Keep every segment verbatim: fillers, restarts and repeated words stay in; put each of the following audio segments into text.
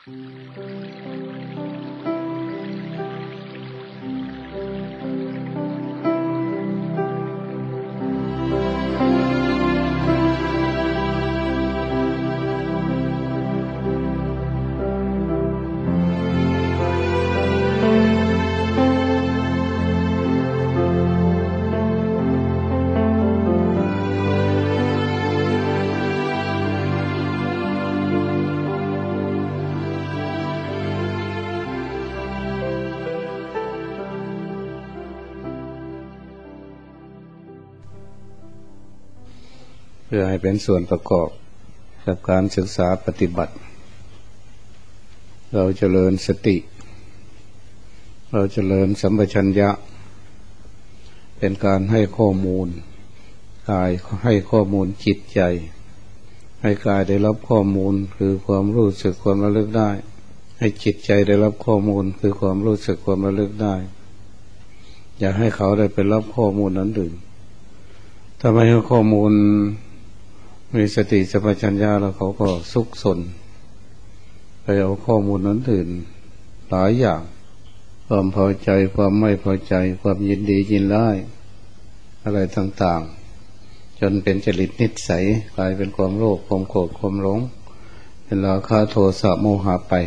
เพื่อให้เป็นส่วนประกอบกับการศึกษาปฏิบัติเราเจริญสติเราเจริญสัมปชัญญะเป็นการให้ข้อมูลกายให้ข้อมูลจิตใจให้กายได้รับข้อมูลคือความรู้สึกความระลึกได้ให้จิตใจได้รับข้อมูลคือความรู้สึกความระลึกได้อย่าให้เขาได้ไปรับข้อมูลนั้นอื่นถ้าไม่ให้ข้อมูลมีสติสัมปชัญญะแล้วเขาก็ซุกซนไปเอาข้อมูลนั้นอื่นหลายอย่างความพอใจความไม่พอใจความยินดียินร้ายอะไรต่างๆจนเป็นจริตนิสัยกลายเป็นความโลภความโกรธความหลงเป็นราคะโทสะโมหะไป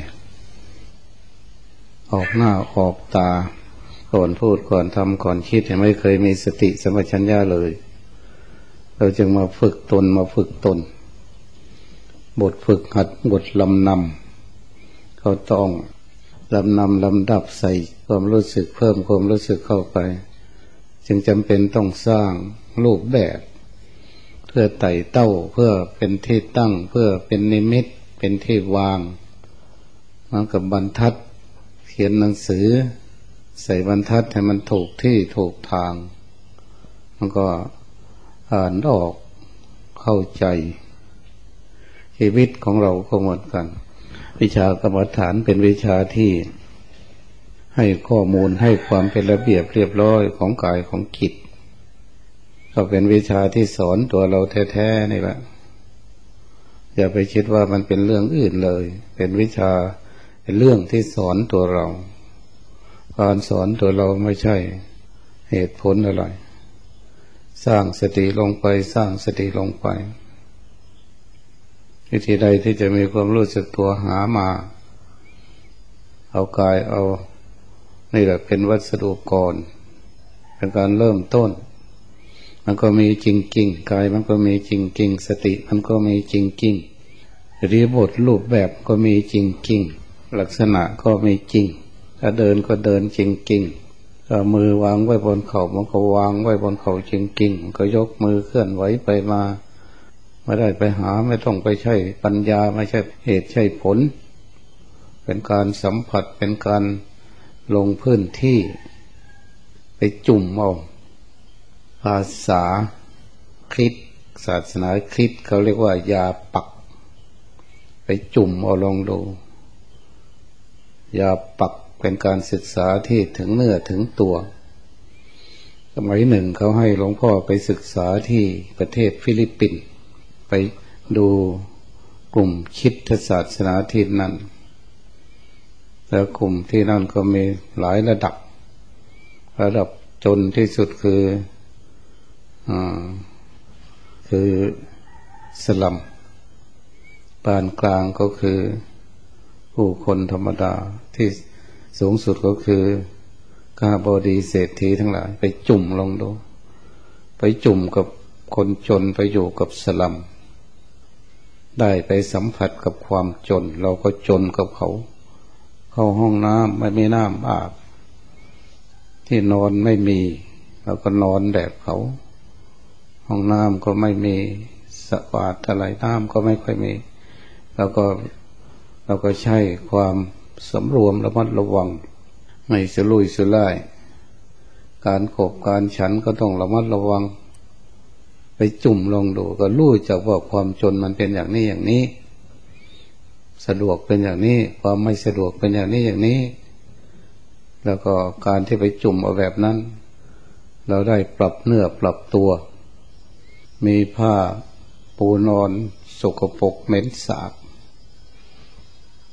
ออกหน้าออกตาก่อนพูดก่อนทำก่อนคิดไม่เคยมีสติสัมปชัญญะเลยเราจึงมาฝึกตนมาฝึกตนบทฝึกหัดบทลำนำเขาต้องลำนำลำดับใส่ความรู้สึกเพิ่มความรู้สึกเข้าไปจึงจำเป็นต้องสร้างรูปแบบเพื่อไต่เต้าเพื่อเป็นที่ตั้งเพื่อเป็นนิมิตเป็นที่วางเหมือนกับบรรทัดเขียนหนังสือใส่บรรทัดให้มันถูกที่ถูกทางมันก็อ่านออกเข้าใจชีวิตของเราก็เหมือนกันวิชากรรมฐานเป็นวิชาที่ให้ข้อมูลให้ความเป็นระเบียบเรียบร้อยของกายของจิตก็เป็นวิชาที่สอนตัวเราแท้ๆนี่แหละอย่าไปคิดว่ามันเป็นเรื่องอื่นเลยเป็นวิชาเป็นเรื่องที่สอนตัวเราการสอนตัวเราไม่ใช่เหตุผลอะไรสร้างสติลงไปสร้างสติลงไปวิธีใดที่จะมีความรู้สึกตัวหามาเอากายเอานี่แหละเป็นวัสดุก่อนเป็นการเริ่มต้นมันก็มีจริงๆกายมันก็มีจริงๆสติมันก็มีจริงๆอิริยาบถรูปแบบก็มีจริงๆลักษณะก็มีจริงถ้าเดินก็เดินจริงๆถ้ามือวางไว้บนเข่ามันก็วางไว้บนเข่าจริงๆก็ยกมือเคลื่อนไหวไปมาไม่ได้ไปหาไม่ต้องไปใช้ปัญญาไม่ใช่เหตุใช่ผลเป็นการสัมผัสเป็นการลงพื้นที่ไปจุ่มเอาภาษาคริสต์ศาสนาคริสต์เขาเรียกว่ายาปักไปจุ่มเอาลองดูยาปักเป็นการศึกษาที่ถึงเนื้อถึงตัวสมัยหนึ่งเขาให้หลวงพ่อไปศึกษาที่ประเทศฟิลิปปินส์ไปดูกลุ่มคริสตศาสนาที่นั่นแล้วกลุ่มที่นั่นก็มีหลายระดับระดับจนที่สุดคืออ่าคือสลัมปานกลางก็คือผู้คนธรรมดาที่สูงสุดก็คือข้าบดีเศรษฐีทั้งหลายไปจุ่มลงดูไปจุ่มกับคนจนไปอยู่กับสลัมได้ไปสัมผัสกับความจนเราก็จนกับเขาเข้าห้องน้ำไม่มีน้ำอาบที่นอนไม่มีเราก็นอนแบบเขาห้องน้ำก็ไม่มีสะอาดอะไรน้ำก็ไม่ค่อยมีแล้วก็เราก็ใช้ความสำรวมระมัดระวังไม่สลุยสลายการขบการฉันก็ต้องระมัดระวังไปจุ่มลงดูก็รู้จักว่าความจนมันเป็นอย่างนี้อย่างนี้สะดวกเป็นอย่างนี้ความไม่สะดวกเป็นอย่างนี้อย่างนี้แล้วก็การที่ไปจุ่มเอาแบบนั้นเราได้ปรับเนื้อปรับตัวมีผ้าปูนอนสกปรกเหม็นสาบ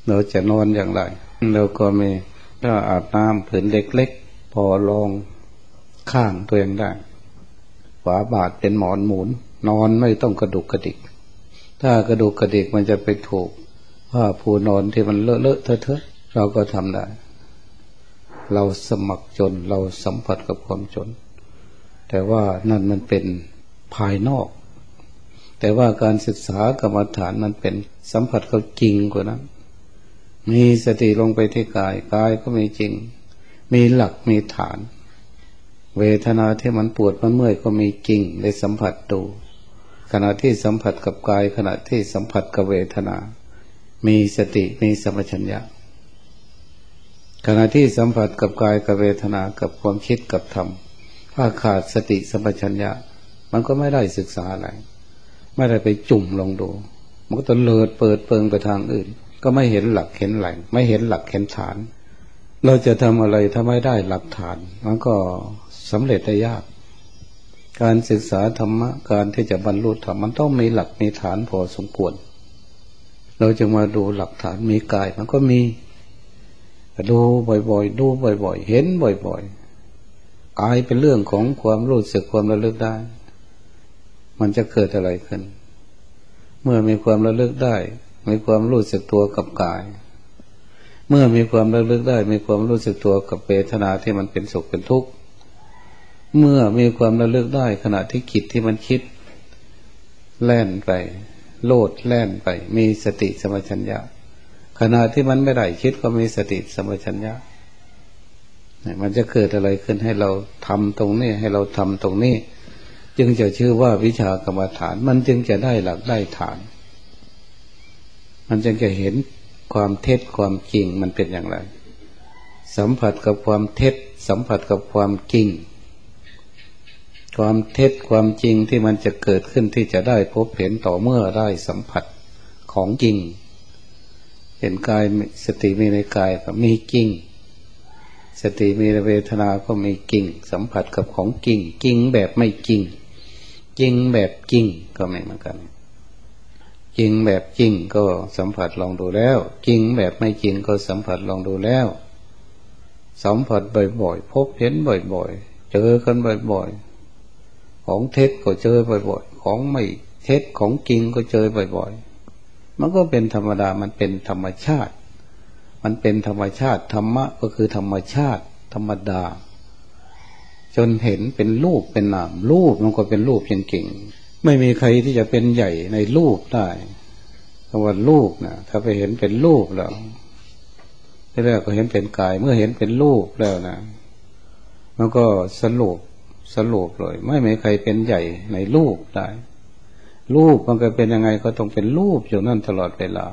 เราจะนอนอย่างไรเราก็มีถ้าอาบน้ำผืนเล็กๆพอลองข้างตัวเองได้ฝาบาทเป็นหมอนหมุนนอนไม่ต้องกระดุกกระดิกถ้ากระดุกกระดิกมันจะไปถูกผ้าปูนอนที่มันเลอะเลอะเทอะเทอะเราก็ทำได้เราสมัครจนเราสัมผัสกับความจนแต่ว่านั่นมันเป็นภายนอกแต่ว่าการศึกษากรรมฐานมันเป็นสัมผัสกับจริงกว่านั้นมีสติลงไปที่กายกายก็มีจริงมีหลักมีฐานเวทนาที่มันปวดมันเมื่อยก็มีจริงได้สัมผัสดูขณะที่สัมผัสกับกายขณะที่สัมผัสกับเวทนามีสติมีสัมปชัญญะขณะที่สัมผัสกับกายกับเวทนากับความคิดกับธรรมถ้าขาดสติสัมปชัญญะมันก็ไม่ได้ศึกษาอะไรไม่ได้ไปจุ่มลงดูมันก็ต้องเลิดเปิดเปิงไปทางอื่นก็ไม่เห็นหลักเห็นแหล่งไม่เห็นหลักเห็นฐานเราจะทำอะไรถ้าไม่ได้หลักฐานมันก็สำเร็จได้ยากการศึกษาธรรมะการที่จะบรรลุธรรมมันต้องมีหลักมีฐานพอสมควรเราจะมาดูหลักฐานมีกายมันก็มีดูบ่อยๆดูบ่อยๆเห็นบ่อยๆกายเป็นเรื่องของความรู้สึกความระลึกได้มันจะเกิดอะไรขึ้นเมื่อมีความระลึกได้มีความรู้สึกตัวกับกายเมื่อมีความระลึกได้มีความรู้สึกตัวกับเวทนาที่มันเป็นสุขเป็นทุกข์เมื่อมีความระลึกได้ขณะที่จิตที่มันคิดแล่นไปโลดแล่นไปมีสติสัมปชัญญะขณะที่มันไม่ได้คิดก็มีสติสัมปชัญญะมันจะเกิดอะไรขึ้นให้เราทำตรงนี้ให้เราทำตรงนี้จึงจะชื่อว่าวิชากรรมฐานมันจึงจะได้หลักได้ฐานมันจึงจะเห็นความเท็จความจริงมันเป็นอย่างไรสัมผัสกับความเท็จสัมผัสกับความจริงความเท็จความจริงที่มันจะเกิดขึ้นที่จะได้พบเห็นต่อเมื่อได้สัมผัสของจริงเห็นกายสติมีในกายก็มีจริงสติมีในเวทนาก็มีจริงสัมผัสกับของจริงจริงแบบไม่จริงจริงแบบจริงก็ไม่เหมือนกันจริงแบบจริงก็สัมผัสลองดูแล้วจริงแบบไม่จริงก็สัมผัสลองดูแล้วสัมผัสบ่อยๆพบเห็นบ่อยๆเจอกันบ่อยๆของเท็จก็เจอบ่อยๆของไม่เท็จของจริงก็เจอบ่อยๆมันก็เป็นธรรมดามันเป็นธรรมชาติมันเป็นธรรมชาติธรรมะก็คือธรรมชาติธรรมดาจนเห็นเป็นรูปเป็นนามรูปมันก็เป็นรูปจริงๆไม่มีใครที่จะเป็นใหญ่ในรูปได้คำว่ารูปนะถ้าไปเห็นเป็นรูปแล้วที่แรกก็เห็นเป็นกายเมื่อเห็นเป็นรูปแล้วนะมันก็สรุปสรุปเลยไม่มีใครเป็นใหญ่ในรูปได้รูปมันก็เป็นยังไงก็ต้องเป็นรูปอยู่นั่นตลอดเวลา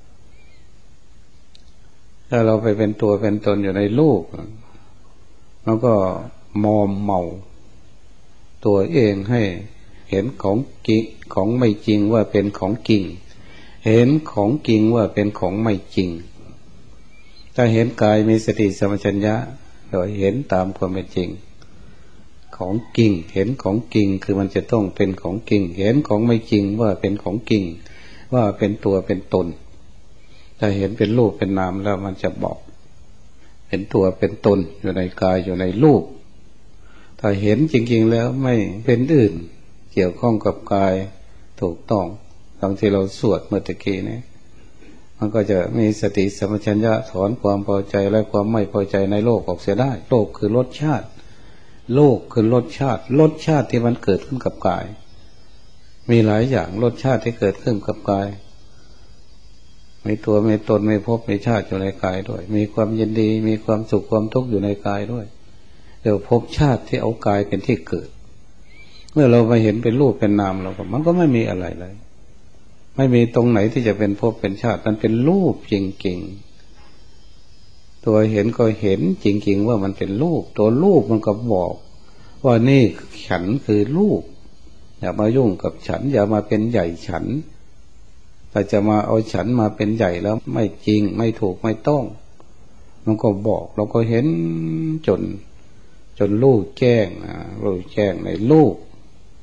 ถ้าเราไปเป็นตัวเป็นตนอยู่ในรูปมันก็มอมเมาตัวเองให้เห็นของกิของไม่จริงว่าเป็นของจริงเห็นของจริงว่าเป็นของไม่จริงถ้าเห็นกายมีสติสัมปชัญญะโดยเห็นตามความเป็นจริงของจริงเห็นของจริงคือมันจะต้องเป็นของจริงเห็นของไม่จริงว่าเป็นของจริงว่าเป็นตัวเป็นตนถ้าเห็นเป็นรูปเป็นนามแล้วมันจะบอกเป็นตัวเป็นตนอยู่ในกายอยู่ในรูปถ้าเห็นจริงๆแล้วไม่เป็นอื่นเกี่ยวข้องกับกายถูกต้องตอนที่เราสวดเมื่อตะกี้นี้มันก็จะมีสติสัมปชัญญะถอนความพอใจและความไม่พอใจในโลกออกเสียได้โลกคือรสชาติโลกคือรสชาติรสชาติที่มันเกิดขึ้นกับกายมีหลายอย่างรสชาติที่เกิดขึ้นกับกายมีตัวมีตนมีภพมีชาติอยู่ในกายด้วยมีความยินดีมีความสุขความทุกข์อยู่ในกายด้วยเดี๋ยวภพชาติที่เอากายเป็นที่เกิดเมื่อเราไปเห็นเป็นรูปเป็นนามเราก็มันก็ไม่มีอะไรเลยไม่มีตรงไหนที่จะเป็นภพเป็นชาติมันเป็นรูปจริงๆตัวเห็นก็เห็นจริงๆว่ามันเป็นรูปตัวรูปมันก็บอกว่านี่ฉันคือรูปอย่ามายุ่งกับฉันอย่ามาเป็นใหญ่ฉันถ้าจะมาเอาฉันมาเป็นใหญ่แล้วไม่จริงไม่ถูกไม่ต้องมันก็บอกเราก็เห็นจนจนรู้แจ้งนะรู้แจ้งในรูป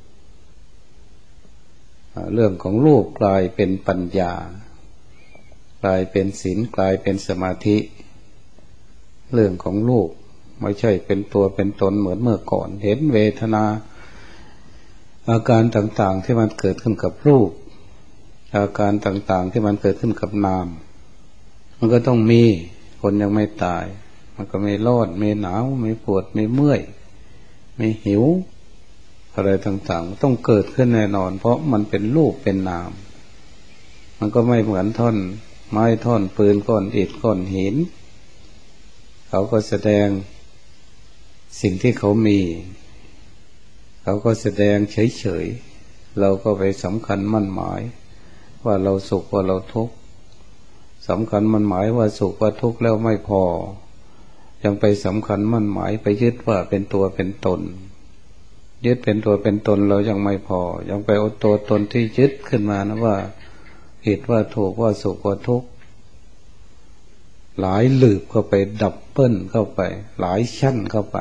เรื่องของรูปกลายเป็นปัญญากลายเป็นศีลกลายเป็นสมาธิเรื่องของรูปไม่ใช่เป็นตัวเป็นตนเหมือนเมื่อก่อนเห็นเวทนาอาการต่างๆที่มันเกิดขึ้นกับรูปอาการต่างๆที่มันเกิดขึ้นกับนามมันก็ต้องมีคนยังไม่ตายมันก็ไม่ร้อนไม่หนาวไม่ปวดไม่เมื่อยไม่หิวอะไรต่างๆต้องเกิดขึ้นแน่นอนเพราะมันเป็นรูปเป็นนามมันก็ไม่เหมือนท่อนไม้ท่อนปืนก้อนอิฐก้อนหินเขาก็แสดงสิ่งที่เขามีเขาก็แสดงเฉยๆเราก็ไปสำคัญมั่นหมายว่าเราสุขว่าเราทุกข์สำคัญมั่นหมายว่าสุขว่าทุกข์แล้วไม่พอยังไปสำคัญมั่นหมายไปยึดว่าเป็นตัวเป็นตนยึดเป็นตัวเป็นตนเรายังไม่พอยังไปเอาตัวตนที่ยึดขึ้นมานะว่าผิดว่าถูกว่าสุขว่าทุกข์หลายหลืบเข้าไปดับเบิ้ลเข้าไปหลายชั้นเข้าไป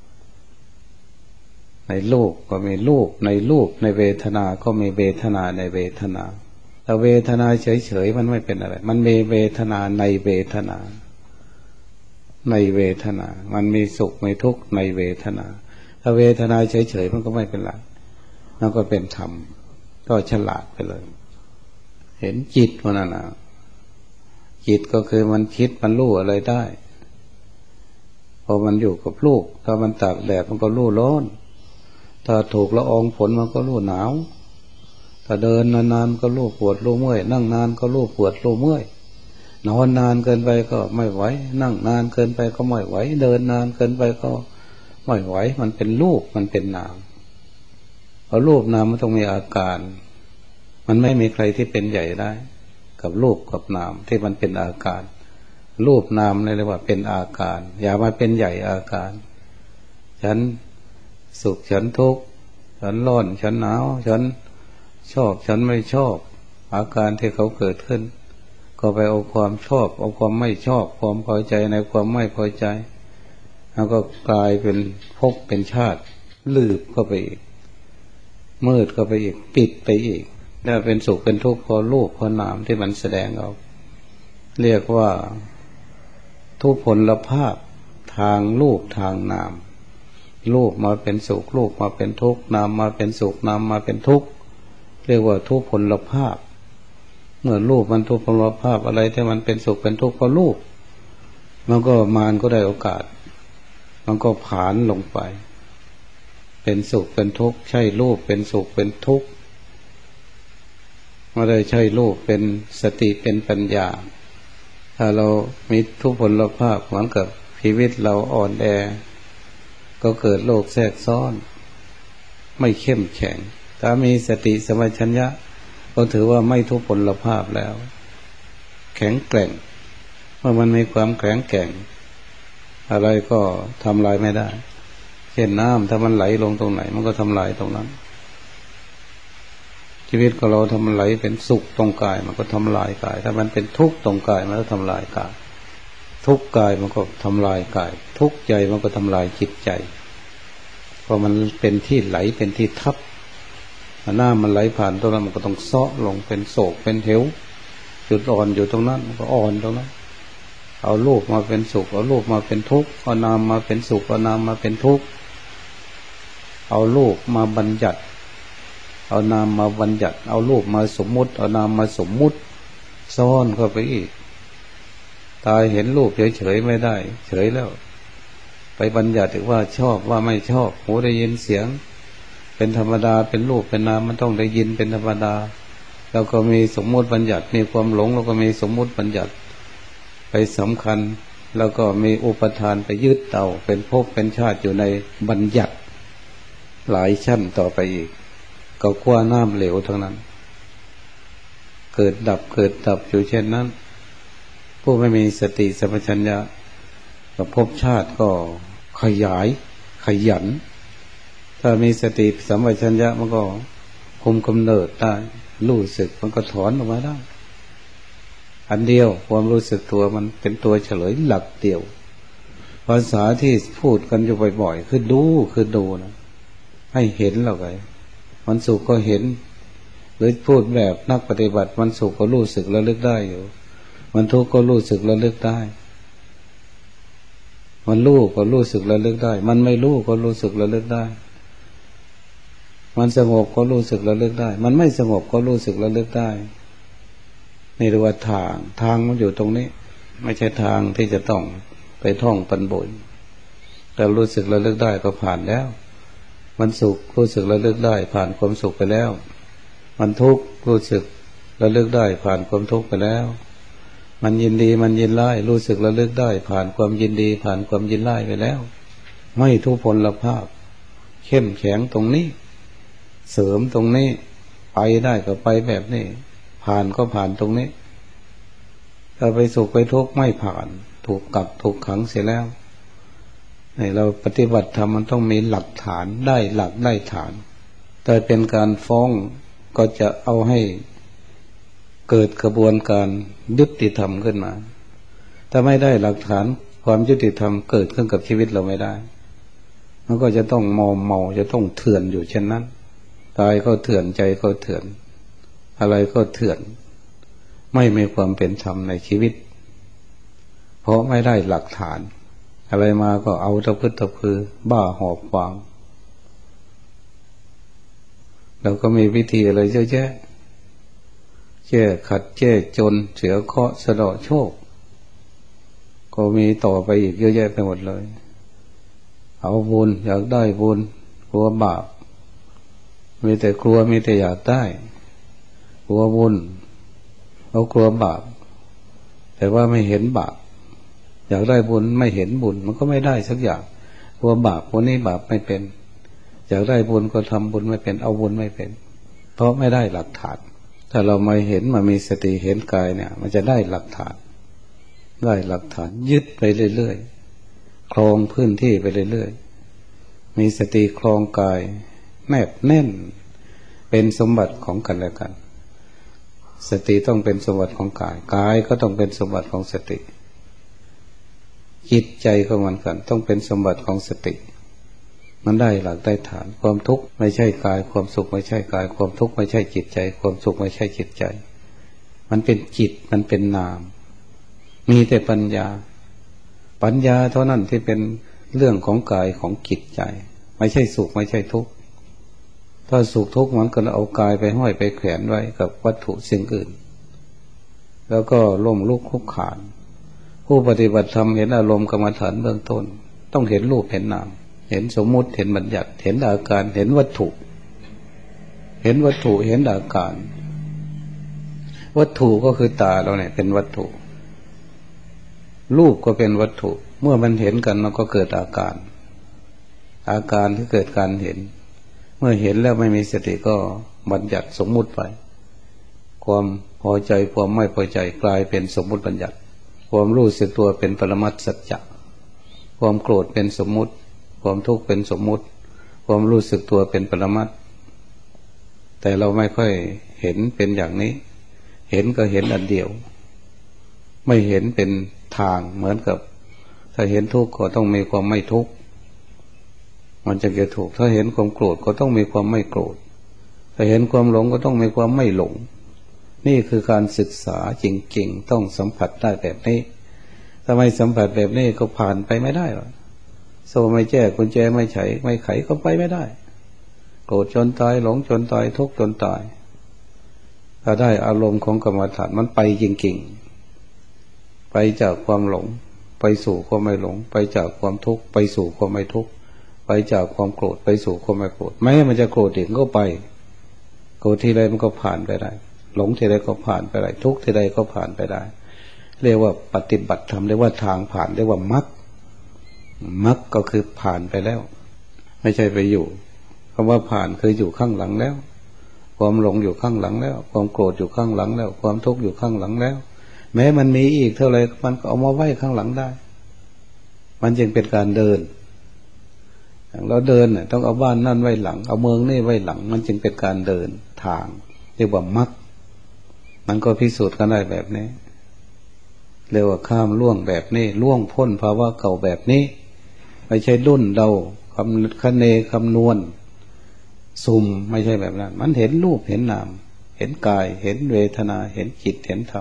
ในโลกก็มีรูปในรูปในเวทนาก็มีเวทนาในเวทนาแต่เวทนาเฉยๆมันไม่เป็นอะไรมันมีเวทนาในเวทนาในเวทนามันมีสุขมีทุกข์ในเวทนาถ้าเวทนาเฉยๆมันก็ไม่เป็นไรมันก็เป็นธรรมก็ฉลาดไปเลยเห็นจิตมันน่ะจิตก็คือมันคิดมันรู้อะไรได้พอมันอยู่กับลูกถ้ามันตากแดดมันก็รู้ร้อนถ้าถูกละอองฝนมันก็รู้หนาวถ้าเดินนานๆก็รู้ปวดรู้เมื่อยนั่งนานก็รู้ปวดรู้เมื่อยนอนนานเกินไปก็ไม่ไหวนั่งนานเกินไปก็ไม่ไหวเดินนานเกินไปก็ไม่ไหวมันเป็นรูปมันเป็นนามเพราะรูปนามมันต้องมีอาการมันไม่มีใครที่เป็นใหญ่ได้กับรูปกับนามที่มันเป็นอาการรูปนามเลยเรียกว่าเป็นอาการอย่ามาเป็นใหญ่อาการฉันสุขฉันทุกข์ฉันร้อนฉันหนาวฉันชอบฉันไม่ชอบอาการที่เขาเกิดขึ้นก็ไปเอาความชอบเอาความไม่ชอบความพอใจในความไม่พอใจแล้วก็กลายเป็นภพเป็นชาติลืบเข้าไปอีกมืดเข้าไปอีกปิดไปอีกถ้าเป็นสุขเป็นทุกข์พอรูปพอนามที่มันแสดงออกเรียกว่าทุพพลภาพทางรูปทางนามรูปมาเป็นสุขรูปมาเป็นทุกข์นามมาเป็นสุขนามมาเป็นทุกข์เรียกว่าทุพพลภาพเมื่อรูปมันทุพพลภาพอะไรที่มันเป็นสุขเป็นทุกข์เพราะรูปมันก็มารก็ได้โอกาสมันก็ผานลงไปเป็นสุขเป็นทุกข์ใช่รูปเป็นสุขเป็นทุกข์ไม่ได้ใช่รูปเป็นสติเป็นปัญญาถ้าเรามีทุพพลภาพเหมือนกับชีวิตเราอ่อนแอก็เกิดโรคแทรกซ้อนไม่เข้มแข็งถ้ามีสติสัมปชัญญะก็ถือว่าไม่ทุพพลภาพแล้วแข็งแกร่งเมื่อมันมีความแข็งแกร่งอะไรก็ทำลายไม่ได้เช่นน้ำถ้ามันไหลลงตรงไหนมันก็ทำลายตรงนั้นชีวิตของเราถ้ามันไหลเป็นสุขตรงกายมันก็ทำลายกายถ้ามันเป็นทุกข์ตรงกายมันก็ทำลายกายทุกข์กายมันก็ทำลายกายทุกข์ใจมันก็ทำลายจิตใจเพราะมันเป็นที่ไหลเป็นที่ทับหน้ามันไหลผ่านตรงนั้นมันก็ต้องเซาะลงเป็นโศกเป็นเหวจุดอ่อนอยู่ตรงนั้นมันก็อ่อนตรงนั้นเอารูปมาเป็นสุขเอารูปมาเป็นทุกข์เอานามมาเป็นสุขเอานามมาเป็นทุกข์เอารูปมาบัญญัติเอานามมาบัญญัติเอารูปมาสมมุติเอานามมาสมมุติซ่อนเข้าไปอีกตายเห็นรูปเฉยๆไม่ได้เฉยแล้วไปบัญญัติว่าชอบว่าไม่ชอบหูได้ยินเสียงเป็นธรรมดาเป็นรูปเป็นนามมันต้องได้ยินเป็นธรรมดาแล้วก็มีสมมุติบัญญัติมีความหลงแล้วก็มีสมมุติบัญญัติไปสำคัญแล้วก็มีอุปทานไปยึดเอาเป็นภพเป็นชาติอยู่ในบัญญัติหลายชั้นต่อไปอีกก็คว้าน้ำเหลวทั้งนั้นเกิดดับเกิดดับอยู่เช่นนั้นผู้ไม่มีสติสัมปชัญญะกับภพชาติก็ขยายขยันถ้ามีสติสัมปชัญญะมันก็คุมกำเนิดได้รู้สึกมันก็ถอนออกมาได้อันเดียวความรู้สึกตัวมันเป็นตัวเฉลยหลักเดียวภาษาที่พูดกันอยู่บ่อยๆคือดูคือดูนะให้เห็นเราไงมันสุขก็เห็นหรือพูดแบบนักปฏิบัติมันสุขก็รู้สึกแล้วลึกได้อยู่มันทุกข์ก็รู้สึกระลึกได้มันรู้ก็รู้สึกระลึกได้มันไม่รู้ก็รู้สึกระลึกได้มันสงบก็รู้สึกระลึกได้มันไม่สงบก็รู้สึกระลึกได้นี่เรียกว่าทางทางมันอยู่ตรงนี้ไม่ใช่ทางที่จะต้องไปท่องปันบ่อยแต่รู้สึกระลึกได้ก็ผ่านแล้วมันสุขรู้สึกระลึกได้ผ่านความสุขไปแล้วมันทุกข์รู้สึกระลึกได้ผ่านความทุกข์ไปแล้วมันยินดีมันยินร้ายรู้สึกระลึกได้ผ่านความยินดีผ่านความยินร้ายไปแล้วไม่ทุพพลภาพเข้มแข็งตรงนี้เสริมตรงนี้ไปได้ก็ไปแบบนี้ผ่านก็ผ่านตรงนี้ถ้าไปสุขไปทุกข์ไม่ผ่านถูกกักถูกขังเสียแล้วนี่เราปฏิบัติธรรมมันต้องมีหลักฐานได้หลักได้ฐานแต่เป็นการฟ้องก็จะเอาให้เกิดกระบวนการยุติธรรมขึ้นมาถ้าไม่ได้หลักฐานความยุติธรรมเกิดขึ้นกับชีวิตเราไม่ได้มันก็จะต้องเมาเมาจะต้องเถื่อนอยู่เช่นนั้นกายก็เถื่อนใจก็เถื่อนอะไรก็เถื่อนไม่มีความเป็นธรรมในชีวิตเพราะไม่ได้หลักฐานอะไรมาก็เอาตะพึดตะพือบ้าหอบฟางเราก็มีวิธีอะไรเยอะแยะแก้ขัดแก้จนเสือเคาะสะเดาะโชคก็มีต่อไปอีกเยอะแยะไปหมดเลยเอาบุญอยากได้บุญกลัวบาปมีแต่กลัวมีแต่อยากได้กลัวบุญเอากลัวบาปแต่ว่าไม่เห็นบาปอยากได้บุญไม่เห็นบุญมันก็ไม่ได้สักอย่างกลัวบาปคนนี้บาปไม่เป็นอยากได้บุญก็ทำบุญไม่เป็นเอาบุญไม่เป็นเพราะไม่ได้หลักฐานถ้าเราไม่เห็นมามีสติเห็นกายเนี่ยมันจะได้หลักฐานได้หลักฐานยึดไปเรื่อยๆครองพื้นที่ไปเรื่อยๆมีสติครองกายแนบแน่นเป็นสมบัติของกันและกันสติต้องเป็นสมบัติของกายกายก็ต้องเป็นสมบัติของสติจิตใจก็เหมือนกันต้องเป็นสมบัติของสติมันได้หลักได้ฐานความทุกข์ไม่ใช่กายความสุขไม่ใช่กายความทุกข์ไม่ใช่จิตใจความสุขไม่ใช่จิตใจมันเป็นจิตมันเป็นนามมีแต่ปัญญาปัญญาเท่านั้นที่เป็นเรื่องของกายของจิตใจไม่ใช่สุขไม่ใช่ทุกข์ถ้าสุขทุกข์มันก็เอากายไปห้อยไปแขวนไว้กับวัตถุสิ่งอื่นแล้วก็ล้มลุกคลุกคลานผู้ปฏิบัติธรรมเห็นอารมณ์กรรมฐานเบื้องต้นต้องเห็นรูปเห็นนามเห็นสมมุติเห็นบัญญัติเห็นอาการเห็นวัตถุเห็นวัตถุเห็นอาการวัตถุก็คือตาเราเนี่ยเป็นวัตถุรูปก็เป็นวัตถุเมื่อมันเห็นกันมันก็เกิดอาการอาการที่เกิดการเห็นเมื่อเห็นแล้วไม่มีสติก็บัญญัติสมมุติไปความพอใจความไม่พอใจกลายเป็นสมมุติบัญญัติความรู้สึกตัวเป็นปรมัตถสัจจะความโกรธเป็นสมมุติความทุกข์เป็นสมมุติความรู้สึกตัวเป็นปรมัตถ์แต่เราไม่ค่อยเห็นเป็นอย่างนี้เห็นก็เห็นอันเดียวไม่เห็นเป็นทางเหมือนกับถ้าเห็นทุกข์ก็ต้องมีความไม่ทุกข์มันจะเกิดถูกถ้าเห็นความโกรธก็ต้องมีความไม่โกรธถ้าเห็นความหลงก็ต้องมีความไม่หลงนี่คือการศึกษาจริงๆต้องสัมผัสได้แบบนี้ถ้าไม่สัมผัสแบบนี้ก็ผ่านไปไม่ได้หรอกโซ่ไม่แจ้กุญแจไม่ไขไม่ไขก็ไปไม่ได้โกรธจนตายหลงจนตายทุกข์จนตายถ้าได้อารมณ์ของกรรมฐานมันไปจริงๆไปจากความหลงไปสู่ความไม่หลงไปจากความทุกข์ไปสู่ความไม่ทุกข์ไปจากความโกรธไปสู่ความไม่โกรธแม้มันจะโกรธอีกก็ไปโกรธทีไรมันก็ผ่านไปได้หลงทีไรก็ผ่านไปได้ทุกข์ทีไรก็ผ่านไปได้เรียกว่าปฏิบัติธรรมเรียกว่าทางผ่านเรียกว่ามรรคมรรคก็คือผ่านไปแล้วไม่ใช่ไปอยู่คำว่าผ่านคืออยู่ข้างหลังแล้วความหลงอยู่ข้างหลังแล้วความโกรธอยู่ข้างหลังแล้วความทุกข์อยู่ข้างหลังแล้วแม้มันมีอีกเท่าไรมันก็เอามาไว้ข้างหลังได้มันจึงเป็นการเดินเราเดินเนี่ยต้องเอาบ้านนั่นไว้หลังเอาเมืองนี่ไว้หลังมันจึงเป็นการเดินทางเรียกว่ามรรคมันก็พิสูจน์กันได้แบบนี้เรียกว่าข้ามล่วงแบบนี้ล่วงพ้นภาวะเก่าแบบนี้ไม่ใช่รุ่นเราคำคะเนคำนวณสุ่มไม่ใช่แบบนั้นมันเห็นรูปเห็นนามเห็นกายเห็นเวทนาเห็นจิตเห็นธรรม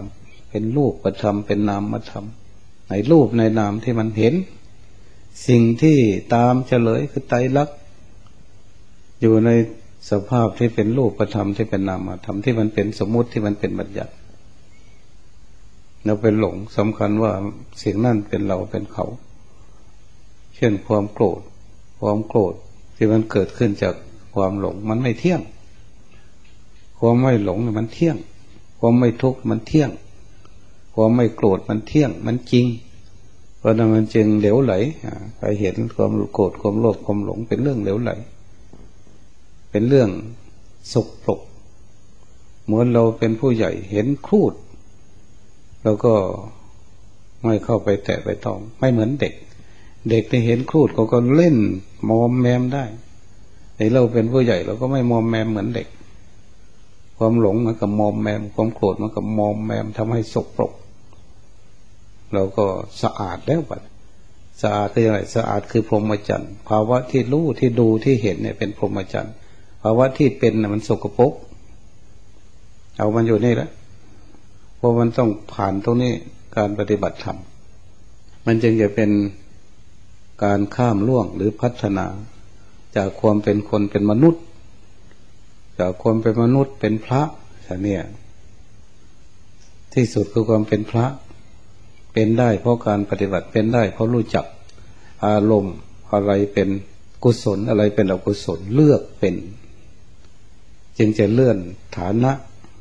เป็นรูปธรรมเป็นนามธรรมในรูปในนามที่มันเห็นสิ่งที่ตามเฉลยคือไตรลักษณ์อยู่ในสภาพที่เป็นรูปธรรมที่เป็นนามธรรมที่มันเป็นสมมุติที่มันเป็นบัญญัติเราเป็นหลงสำคัญว่าสิ่งนั้นเป็นเราเป็นเขาเช่นความโกรธความโกรธที่มันเกิดขึ้นจากความหลงมันไม่เที่ยงความไม่หลงมันเที่ยงความไม่ทุกข์มันเที่ยงความไม่โกรธมันเที่ยงมันจริงเพราะนั้นมันจึงเหลวไหลไปเห็นความโกรธความโลภความหลงเป็นเรื่องเหลวไหลเป็นเรื่องสกปรกเหมือนเราเป็นผู้ใหญ่เห็นครูดเราก็ไม่เข้าไปแตะไปต้องไม่เหมือนเด็กเด็กที่เห็นครูดเขาก็เล่นมอมแมมได้แต่เราเป็นผู้ใหญ่เราก็ไม่มอมแมมเหมือนเด็กความหลงมันก็มอมแมมความโกรธมันก็มอมแมมทำให้สกปรกเราก็สะอาดแล้วบัดสะอาดคืออะไรสะอาดคือพรหมจรรย์ภาวะที่รู้ที่ดูที่เห็นเนี่ยเป็นพรหมจรรย์ภาวะที่เป็นน่ะมันสกปรกเอามันอยู่นี่แหละเพราะมันต้องผ่านตรงนี้การปฏิบัติธรรมมันจึงจะเป็นการข้ามล่วงหรือพัฒนาจากความเป็นคนเป็นมนุษย์จากความเป็นมนุษย์เป็นพระเนี่ยที่สุดคือความเป็นพระเป็นได้เพราะการปฏิบัติเป็นได้เพราะรู้จักอารมณ์อะไรเป็นกุศลอะไรเป็นอกุศลเลือกเป็นจึงจะเลื่อนฐานะ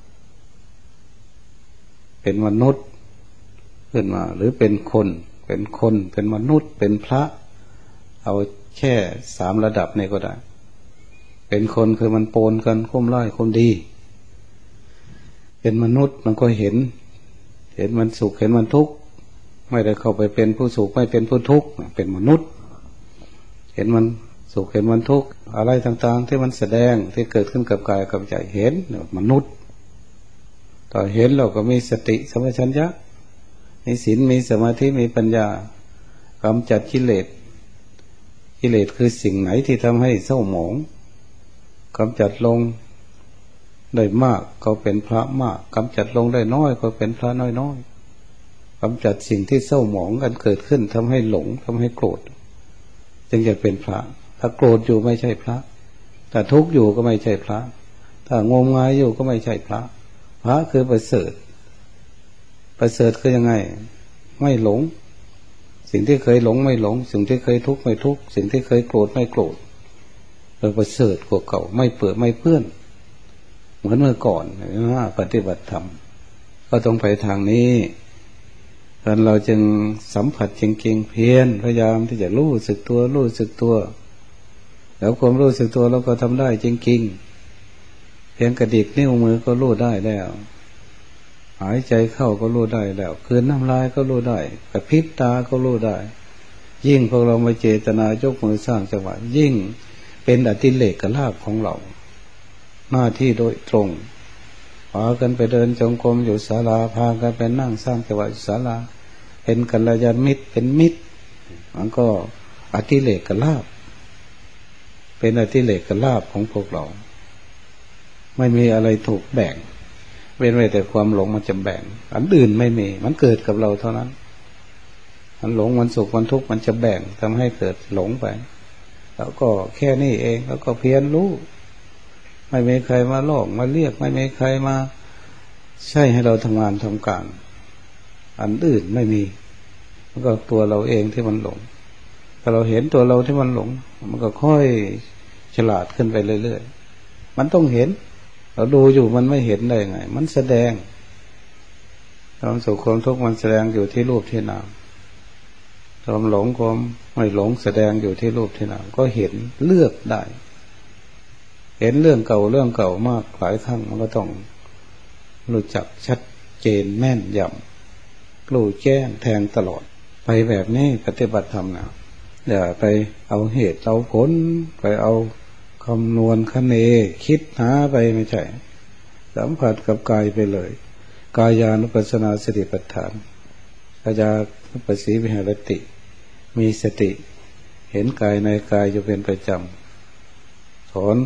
เป็นมนุษย์ขึ้นมาหรือเป็นคนเป็นคนเป็นมนุษย์เป็นพระเอาแค่สามระดับนี่ก็ได้เป็นคนคือมันโปนกันคุ้มร้ายคุ้มดีเป็นมนุษย์มันก็เห็นเห็นมันสุขเห็นมันทุกข์ไม่ได้เข้าไปเป็นผู้สุขไม่เป็นผู้ทุกข์เป็นมนุษย์เห็นมันสุขเห็นมันทุกข์อะไรต่างๆที่มันแสดงที่เกิดขึ้นกับกายกับใจเห็นมนุษย์ต่อเห็นเราก็มีสติสัมปชัญญะมีศีลมีสมาธิมีปัญญากำจัดกิเลสกิเลสคือสิ่งไหนที่ทำให้เศร้าหมองกำจัดลงได้มากก็เป็นพระมากกำจัดลงได้น้อยก็เป็นพระน้อยๆกำจัดสิ่งที่เศร้าหมองกันเกิดขึ้นทำให้หลงทำให้โกรธจึงจะเป็นพระถ้าโกรธอยู่ไม่ใช่พระถ้าทุกข์อยู่ก็ไม่ใช่พระถ้างมงายอยู่ก็ไม่ใช่พระพระคือประเสริฐประเสริฐคือยังไงไม่หลงสิ่งที่เคยหลงไม่หลงสิ่งที่เคยทุกข์ไม่ทุกข์สิ่งที่เคยโกรธไม่โกรธเราประเสริฐกว่าเก่าไม่เปื้อนไม่เปื้อนเหมือนเมื่อก่อนนะปฏิบัติธรรมก็ต้องไปทางนี้ดังนั้นเราจึงสัมผัสจริงๆเพียรพยายามที่จะรู้สึกตัวรู้สึกตัวแล้วความรู้สึกตัวเราก็ทำได้จริงๆเพียงกระดิกนิ้วมือก็รู้ได้แล้วหายใจเข้าก็รู้ได้แล้วคืนน้ำลายก็รู้ได้กระพริบตาก็รู้ได้ยิ่งพวกเรามาเจตนายกมือสร้างจังหวะยิ่งเป็นอติเลกลาภของเราหน้าที่โดยตรงพากันไปเดินจงกรมอยู่ศาลาพากันไปนั่งสร้างจังหวะศาลาเป็นกัลยาณมิตรเป็นมิตรมันก็อติเลกลาภเป็นอติเลกลาภของพวกเราไม่มีอะไรถูกแบ่งเว้นไว้แต่ความหลงมันจะแบ่งอันอื่นไม่มีมันเกิดกับเราเท่านั้นมันหลงมันสุขมันทุกข์มันจะแบ่งทำให้เกิดหลงไปแล้วก็แค่นี้เองแล้วก็เพียรรู้ไม่มีใครมาลอกมาเรียกไม่มีใครมาใช่ให้เราทำงานทำการอันอื่นไม่มีมันก็ตัวเราเองที่มันหลงถ้าเราเห็นตัวเราที่มันหลงมันก็ค่อยฉลาดขึ้นไปเรื่อยๆมันต้องเห็นเราดูอยู่มันไม่เห็นได้ไงมันแสดงความสุขความทุกข์มันแสดงอยู่ที่รูปที่นามความหลงความไม่หลงแสดงอยู่ที่รูปที่นามก็เห็นเลือกได้เห็นเรื่องเก่าเรื่องเก่ามากหลายครั้งมันก็ต้องรู้จักชัดเจนแม่นยำรู้แจ้งแทงตลอดไปแบบนี้ปฏิบัติธรรมนะอย่าไปเอาเหตุเอาผลไปเอาคำนวณคะเนคิดหาไปไม่ใช่สัมผัสกับกายไปเลยกายานุปัสสนาสติปัฏฐานกายานุปัสสีวิหารติมีสติเห็นกายในกายอยู่เป็นประจำสอนค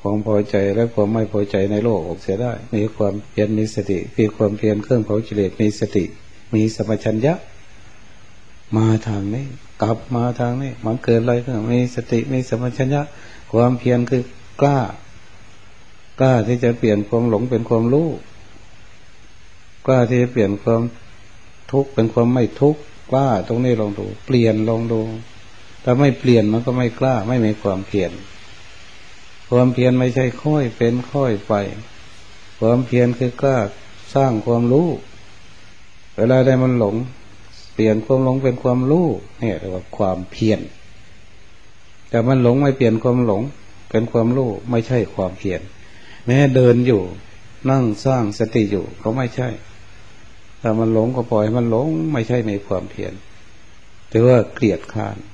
ความพอใจและความไม่พอใจในโลกออกเสียได้มีความเพียรมีสติมีความเพียรเครื่องเผากิเลสมีสติมีสัมปชัญญะมาทางนี้กลับมาทางนี้มันเกิดอะไรขึ้นมีสติมีสัมปชัญญะความเพียรคือกล้ากล้าที่จะเปลี่ยนความหลงเป็นความรู้กล้าที่จะเปลี่ยนความทุกข์เป็นความไม่ทุกข์กล้าตรงนี้ลองดูเปลี่ยนลองดูถ้าไม่เปลี่ยนมันก็ไม่กล้าไม่มีความเพียรความเพียรไม่ใช่ค่อยเป็นค่อยไปความเพียรคือกล้าสร้างความรู้เวลาใดมันหลงเปลี่ยนความหลงเป็นความรู้เนี่ยเรียกว่าความเพียรแต่มันหลงไม่เปลี่ยนความหลงเป็นความรู้ไม่ใช่ความเพียรแม้เดินอยู่นั่งสร้างสติอยู่ก็ไม่ใช่ถ้ามันหลงก็ปล่อยมันหลงไม่ใช่ในความเพียรแต่ว่าเกลียดข้าน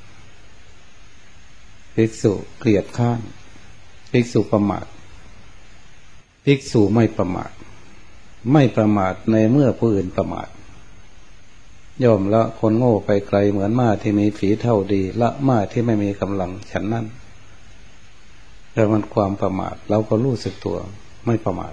ภิกษุเกลียดข้านภิกษุประมาทภิกษุไม่ประมาทไม่ประมาทในเมื่อผู้อื่นประมาทย่อมละคนโง่ไปไกลเหมือนม้าที่มีฝีเท่าดีละม้าที่ไม่มีกำลังฉันนั้นแต่มันความประมาทเราก็รู้สึกตัวไม่ประมาท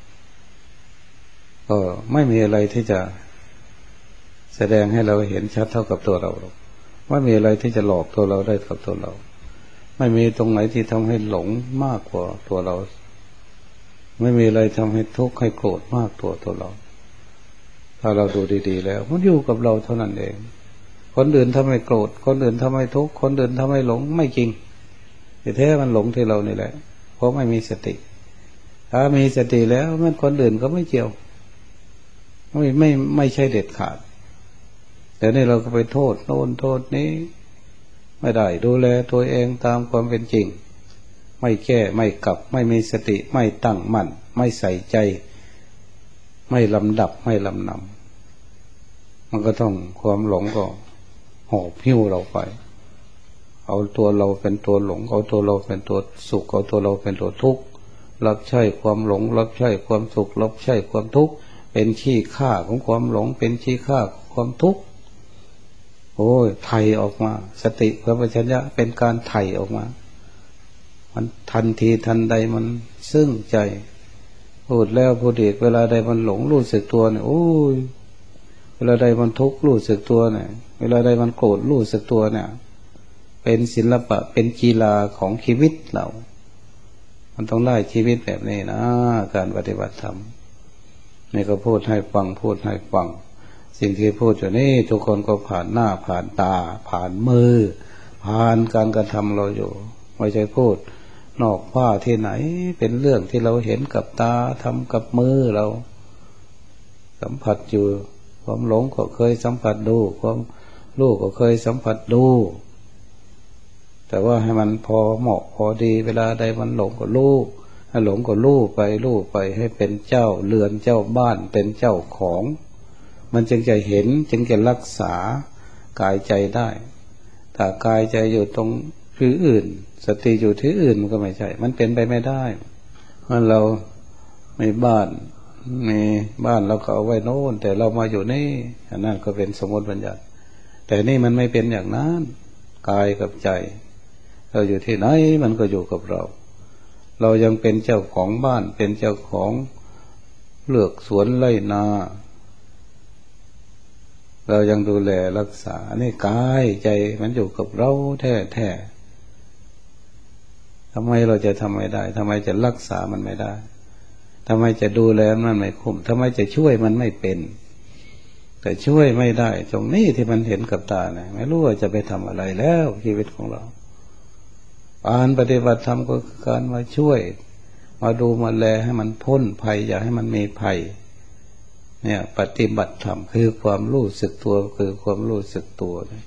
ก็ไม่มีอะไรที่จะแสดงให้เราเห็นชัดเท่ากับตัวเราไม่มีอะไรที่จะหลอกตัวเราได้กับตัวเราไม่มีตรงไหนที่ทำให้หลงมากกว่าตัวเราไม่มีอะไรทำให้ทุกข์ให้โกรธมากตัวตัวเราถ้าเราดูดีๆแล้วมันอยู่กับเราเท่านั้นเองคนอื่นทำให้โกรธคนอื่นทำให้ทุกข์คนอื่นทำให้หลงไม่จริงแต่แท้มันหลงที่เรานี่แหละเพราะไม่มีสติถ้ามีสติแล้วมันคนอื่นก็ไม่เกี่ยวไม่ไม่ไม่ใช่เด็ดขาดแต่นี่เราก็ไปโทษโน่นโทษนี้ไม่ได้ดูแลตัวเองตามความเป็นจริงไม่แก้ไม่กลับไม่มีสติไม่ตั้งมั่นไม่ใส่ใจไม่ลำดับไม่ลำนำมันก็ต้องความหลงก็หอบหิ้วเราไปเอาตัวเราเป็นตัวหลงเอาตัวเราเป็นตัวสุขเอาตัวเราเป็นตัวทุกข์รับใช้ความหลงรับใช้ความสุขรับใช้ความทุกข์เป็นขี้ข้าของความหลงเป็นขี้ข้าของความทุกข์โอ้ยไถ่ออกมาสติสัมปชัญญะเป็นการไถ่ออกมามันทันทีทันใดมันซึ้งใจพูดแล้วพูดอีกเวลาใดมันหลงรู้สึกตัวเนี่ยโอ้ยเวลาใดมันทุกข์รู้สึกตัวเนี่ยเวลาใดมันโกรธรู้สึกตัวเนี่ยเป็นศิลปะเป็นกีฬาของชีวิตเรามันต้องได้ชีวิตแบบนี้นะการปฏิบัติธรรมนี่ก็พูดให้ฟังพูดให้ฟังสิ่งที่พูดอยู่นี่ทุกคนก็ผ่านหน้าผ่านตาผ่านมือผ่านการกระทำเราอยู่ไม่ใช่พูดนอกผ้าที่ไหนเป็นเรื่องที่เราเห็นกับตาทำกับมือเราสัมผัสอยู่ความหลงก็เคยสัมผัสดูความรู้ก็เคยสัมผัสดูแต่ว่าให้มันพอเหมาะพอดีเวลาใดมันหลงก็รู้ให้หลงก็รู้ไปรู้ไปให้เป็นเจ้าเรือนเจ้าบ้านเป็นเจ้าของมันจึงจะเห็นจึงจะรักษากายใจได้ถ้ากายใจอยู่ตรงที่อื่นสติอยู่ที่อื่นมันก็ไม่ใช่มันเป็นไปไม่ได้เมื่อเรามีบ้านมีบ้านเราก็เอาไว้โน่นแต่เรามาอยู่นี่อันนั้นก็เป็นสมมติบัญญัติแต่นี่มันไม่เป็นอย่างนั้นกายกับใจเราอยู่ที่ไหนมันก็อยู่กับเราเรายังเป็นเจ้าของบ้านเป็นเจ้าของเลือกสวนไร่นาเรายังดูแลรักษานี่กายใจมันอยู่กับเราแท้ๆทำไมเราจะทำไม่ได้ทำไมจะรักษามันไม่ได้ทำไมจะดูแลมันไม่คุ้มทำไมจะช่วยมันไม่เป็นแต่ช่วยไม่ได้ตรงนี้ที่มันเห็นกับตาเนี่ยไม่รู้ว่าจะไปทำอะไรแล้วชีวิตของเราการปฏิบัติธรรมก็คือการมาช่วยมาดูมาแลให้มันพ้นภัยอย่าให้มันมีภัยเนี่ยปฏิบัติธรรมคือความรู้สึกตัวคือความรู้สึกตัว